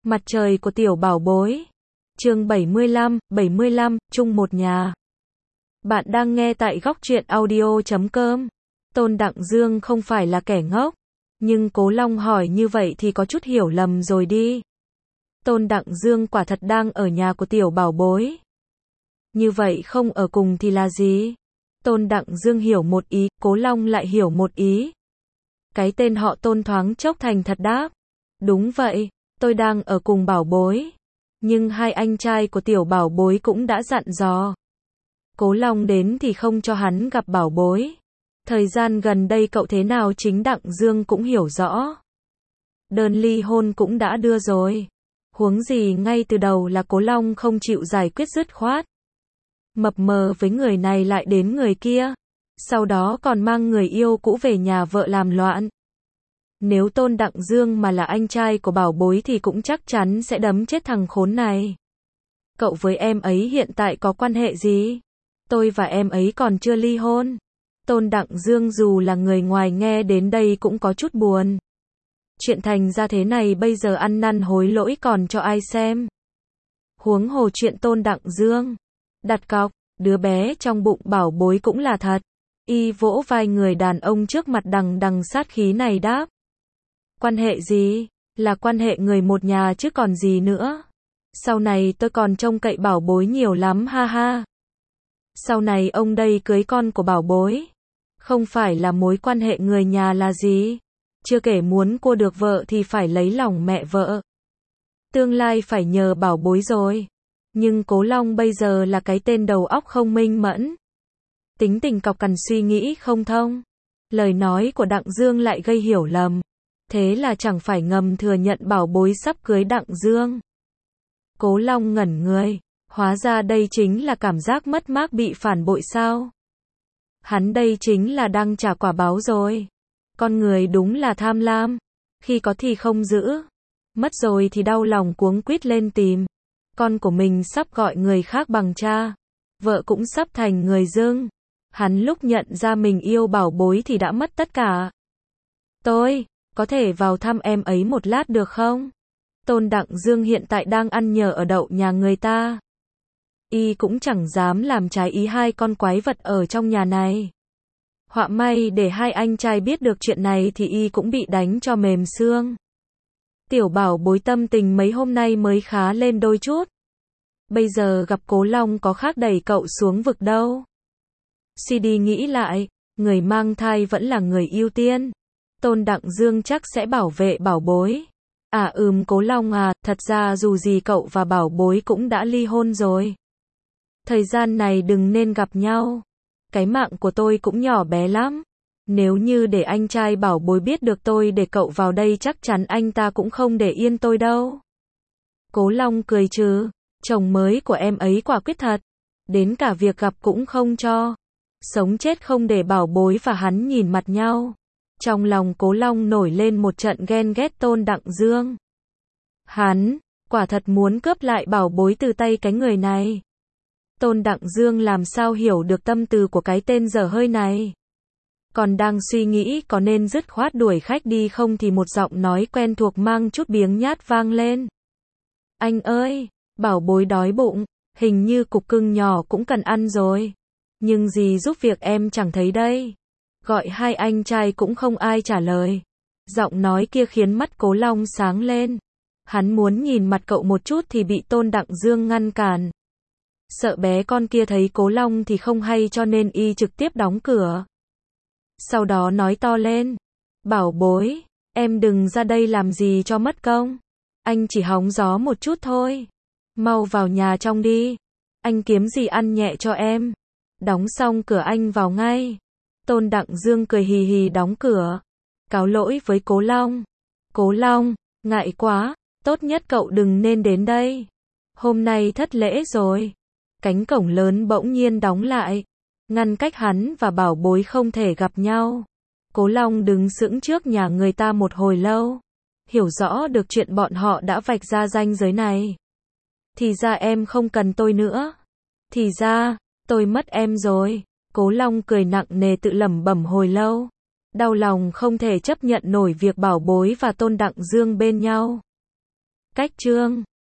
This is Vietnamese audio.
Mặt trời của tiểu bảo bối. Chương 75, chung một nhà. Bạn đang nghe tại góc truyện audio.com. Tôn Đặng Dương không phải là kẻ ngốc, nhưng Cố Long hỏi như vậy thì có chút hiểu lầm rồi đi. Tôn Đặng Dương quả thật đang ở nhà của tiểu bảo bối. Như vậy không ở cùng thì là gì? Tôn Đặng Dương hiểu một ý, Cố Long lại hiểu một ý. Cái tên họ Tôn thoáng chốc thành thật đáp. Đúng vậy, tôi đang ở cùng bảo bối. Nhưng hai anh trai của tiểu bảo bối cũng đã dặn dò. Cố Long đến thì không cho hắn gặp bảo bối. Thời gian gần đây cậu thế nào chính Đặng Dương cũng hiểu rõ. Đơn ly hôn cũng đã đưa rồi. Huống gì ngay từ đầu là Cố Long không chịu giải quyết dứt khoát. Mập mờ với người này lại đến người kia. Sau đó còn mang người yêu cũ về nhà vợ làm loạn. Nếu Tôn Đặng Dương mà là anh trai của bảo bối thì cũng chắc chắn sẽ đấm chết thằng khốn này. Cậu với em ấy hiện tại có quan hệ gì? Tôi và em ấy còn chưa ly hôn. Tôn Đặng Dương dù là người ngoài nghe đến đây cũng có chút buồn. Chuyện thành ra thế này bây giờ ăn năn hối lỗi còn cho ai xem. Huống hồ chuyện Tôn Đặng Dương đặt cọc, đứa bé trong bụng bảo bối cũng là thật. Y vỗ vai người đàn ông trước mặt đằng đằng sát khí này đáp. Quan hệ gì? Là quan hệ người một nhà chứ còn gì nữa. Sau này tôi còn trông cậy bảo bối nhiều lắm ha ha. Sau này ông đây cưới con của bảo bối. Không phải là mối quan hệ người nhà là gì? Chưa kể muốn cô được vợ thì phải lấy lòng mẹ vợ. Tương lai phải nhờ bảo bối rồi. Nhưng Cố Long bây giờ là cái tên đầu óc không minh mẫn. Tính tình cọc cằn suy nghĩ không thông. Lời nói của Đặng Dương lại gây hiểu lầm. Thế là chẳng phải ngầm thừa nhận bảo bối sắp cưới Đặng Dương. Cố Long ngẩn người. Hóa ra đây chính là cảm giác mất mát bị phản bội sao? Hắn đây chính là đang trả quả báo rồi. Con người đúng là tham lam. Khi có thì không giữ. Mất rồi thì đau lòng cuống quýt lên tìm. Con của mình sắp gọi người khác bằng cha. Vợ cũng sắp thành người dưng. Hắn lúc nhận ra mình yêu bảo bối thì đã mất tất cả. Tôi có thể vào thăm em ấy một lát được không? Tôn Đặng Dương hiện tại đang ăn nhờ ở đậu nhà người ta. Y cũng chẳng dám làm trái ý hai con quái vật ở trong nhà này. Họa may để hai anh trai biết được chuyện này thì Y cũng bị đánh cho mềm xương. Tiểu bảo bối tâm tình mấy hôm nay mới khá lên đôi chút. Bây giờ gặp Cố Long có khác đẩy cậu xuống vực đâu. Suy đi nghĩ lại, người mang thai vẫn là người ưu tiên. Tôn Đặng Dương chắc sẽ bảo vệ bảo bối. Cố Long à, thật ra dù gì cậu và bảo bối cũng đã ly hôn rồi. Thời gian này đừng nên gặp nhau. Cái mạng của tôi cũng nhỏ bé lắm. Nếu như để anh trai bảo bối biết được tôi để cậu vào đây chắc chắn anh ta cũng không để yên tôi đâu. Cố Long cười trừ. Chồng mới của em ấy quả quyết thật. Đến cả việc gặp cũng không cho. Sống chết không để bảo bối và hắn nhìn mặt nhau. Trong lòng Cố Long nổi lên một trận ghen ghét Tôn Đặng Dương. Hắn quả thật muốn cướp lại bảo bối từ tay cái người này. Tôn Đặng Dương làm sao hiểu được tâm tư của cái tên dở hơi này. Còn đang suy nghĩ có nên dứt khoát đuổi khách đi không thì một giọng nói quen thuộc mang chút biếng nhát vang lên. Anh ơi, bảo bối đói bụng, hình như cục cưng nhỏ cũng cần ăn rồi. Nhưng gì giúp việc em chẳng thấy đây. Gọi hai anh trai cũng không ai trả lời. Giọng nói kia khiến mắt Cố Long sáng lên. Hắn muốn nhìn mặt cậu một chút thì bị Tôn Đặng Dương ngăn cản. Sợ bé con kia thấy Cố Long thì không hay cho nên Y trực tiếp đóng cửa. Sau đó nói to lên. Bảo bối, em đừng ra đây làm gì cho mất công. Anh chỉ hóng gió một chút thôi. Mau vào nhà trong đi. Anh kiếm gì ăn nhẹ cho em. Đóng xong cửa anh vào ngay. Tôn Đặng Dương cười hì hì đóng cửa. Cáo lỗi với Cố Long. Cố Long, ngại quá, tốt nhất cậu đừng nên đến đây. Hôm nay thất lễ rồi. Cánh cổng lớn bỗng nhiên đóng lại. Ngăn cách hắn và bảo bối không thể gặp nhau. Cố Long đứng sững trước nhà người ta một hồi lâu. Hiểu rõ được chuyện bọn họ đã vạch ra ranh giới này. Thì ra em không cần tôi nữa. Thì ra, tôi mất em rồi. Cố Long cười nặng nề tự lẩm bẩm hồi lâu. Đau lòng không thể chấp nhận nổi việc bảo bối và Tôn Đặng Dương bên nhau. Cách chương